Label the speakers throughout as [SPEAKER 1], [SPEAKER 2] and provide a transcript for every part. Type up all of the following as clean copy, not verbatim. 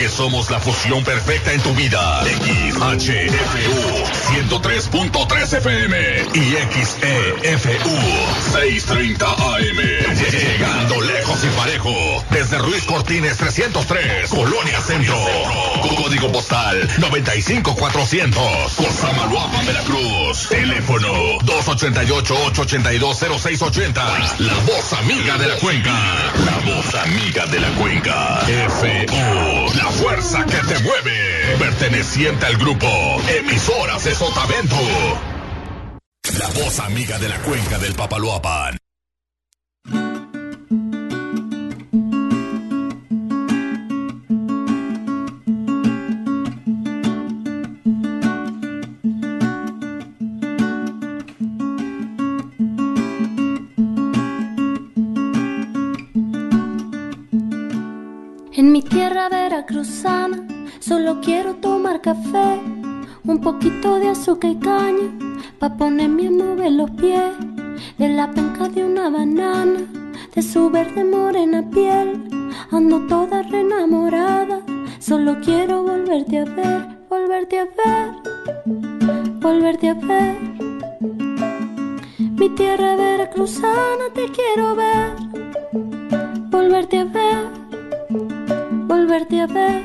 [SPEAKER 1] porque somos la fusión perfecta en tu vida. XHFU 103.3 FM y XEFU 630 AM. Llegando lejos y parejo. Desde Ruiz Cortines 303, Colonia Centro. Código postal 95400. Cosamaloapan, Veracruz. Teléfono 288-882-0680. La voz amiga de la cuenca. La voz amiga de la cuenca. FU, la fuerza que te mueve. Perteneciente al grupo Emisoras de Sotavento. La voz amiga de la cuenca del Papaloapan.
[SPEAKER 2] En mi tierra veracruzana solo quiero tomar café, un poquito de azúcar y caña, pa' ponerme a mover los pies, de la penca de una banana, de su verde morena piel, ando toda reenamorada, solo quiero volverte a ver, volverte a ver, volverte a ver. Mi tierra veracruzana te quiero ver, volverte a ver, volverte a ver.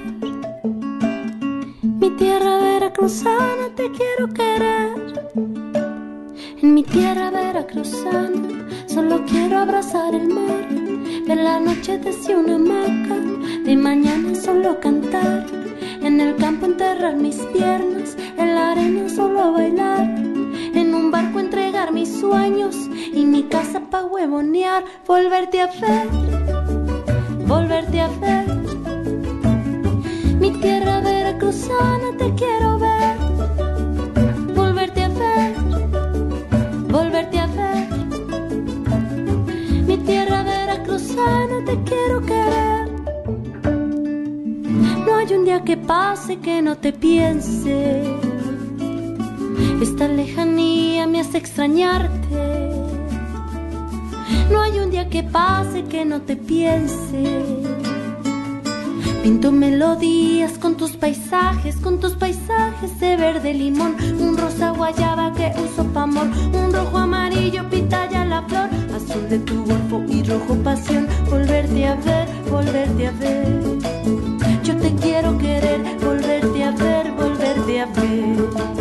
[SPEAKER 2] Mi tierra veracruzana te quiero querer. En mi tierra veracruzana solo quiero abrazar el mar, ver la noche desde una hamaca, de mañana solo cantar, en el campo enterrar mis piernas, en la arena solo bailar, en un barco entregar mis sueños y mi casa pa' huevonear, volverte a ver, volverte a ver. Mi tierra veracruzana te quiero ver, volverte a ver, volverte a ver. Mi tierra veracruzana te quiero querer. No hay un día que pase que no te piense, esta lejanía me hace extrañarte. No hay un día que pase que no te piense. Pinto melodías con tus paisajes de verde limón, un rosa guayaba que uso pa' amor, un rojo amarillo pitaya la flor, azul de tu golfo y rojo pasión, volverte a ver, volverte a ver. Yo te quiero querer, volverte a ver, volverte a ver.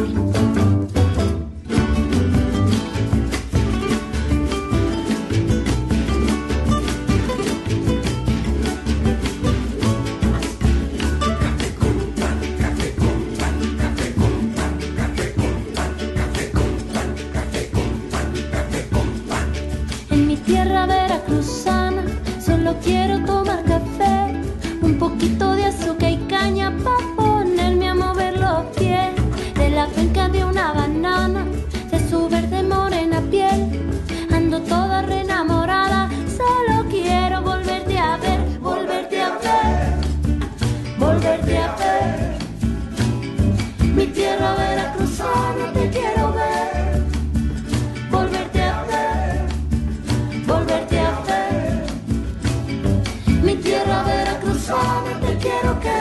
[SPEAKER 2] Veracruzana, solo quiero tomar café, un poquito de azúcar y caña pa' ponerme a mover los pies, de la penca de una banana, de su verde morena piel, ando toda reenamorada, solo quiero volverte a ver, volverte a ver, volverte a ver. Mi tierra veracruzana te quiero ver, volverte a ver, volverte a ver. Mi tierra veracruzana te quiero querer.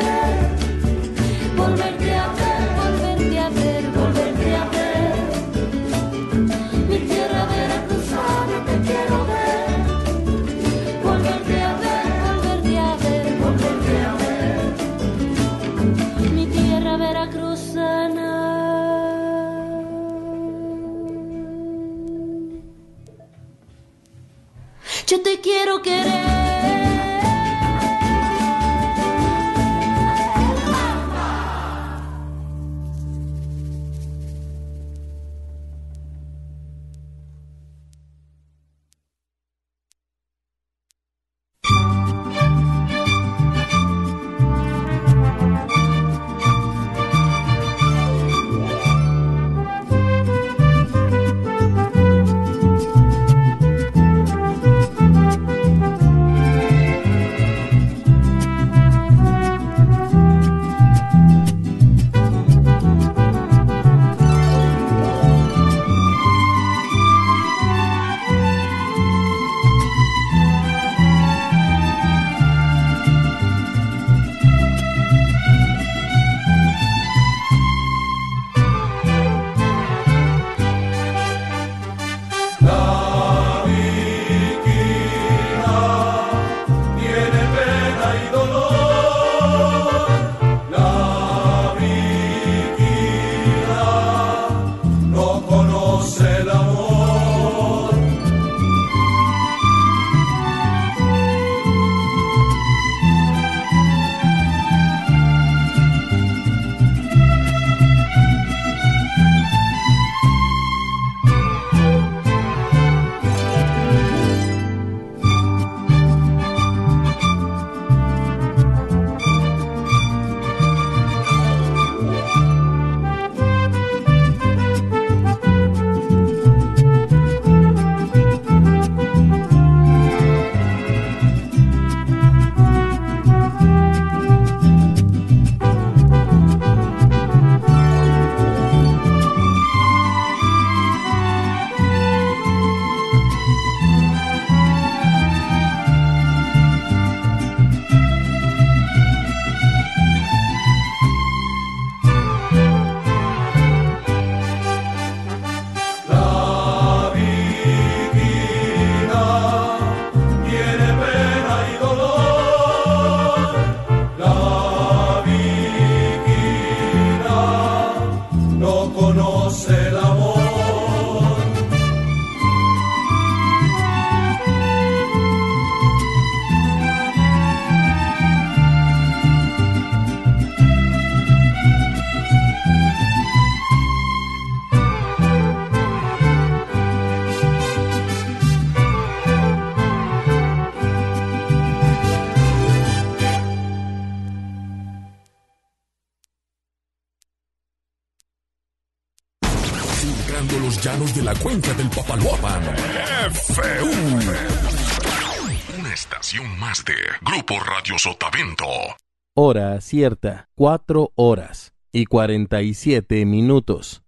[SPEAKER 1] Llegando a los llanos de la cuenca del Papaloapan. FU. Una estación más de Grupo Radio Sotavento.
[SPEAKER 3] Hora cierta, 4 horas y 47 minutos.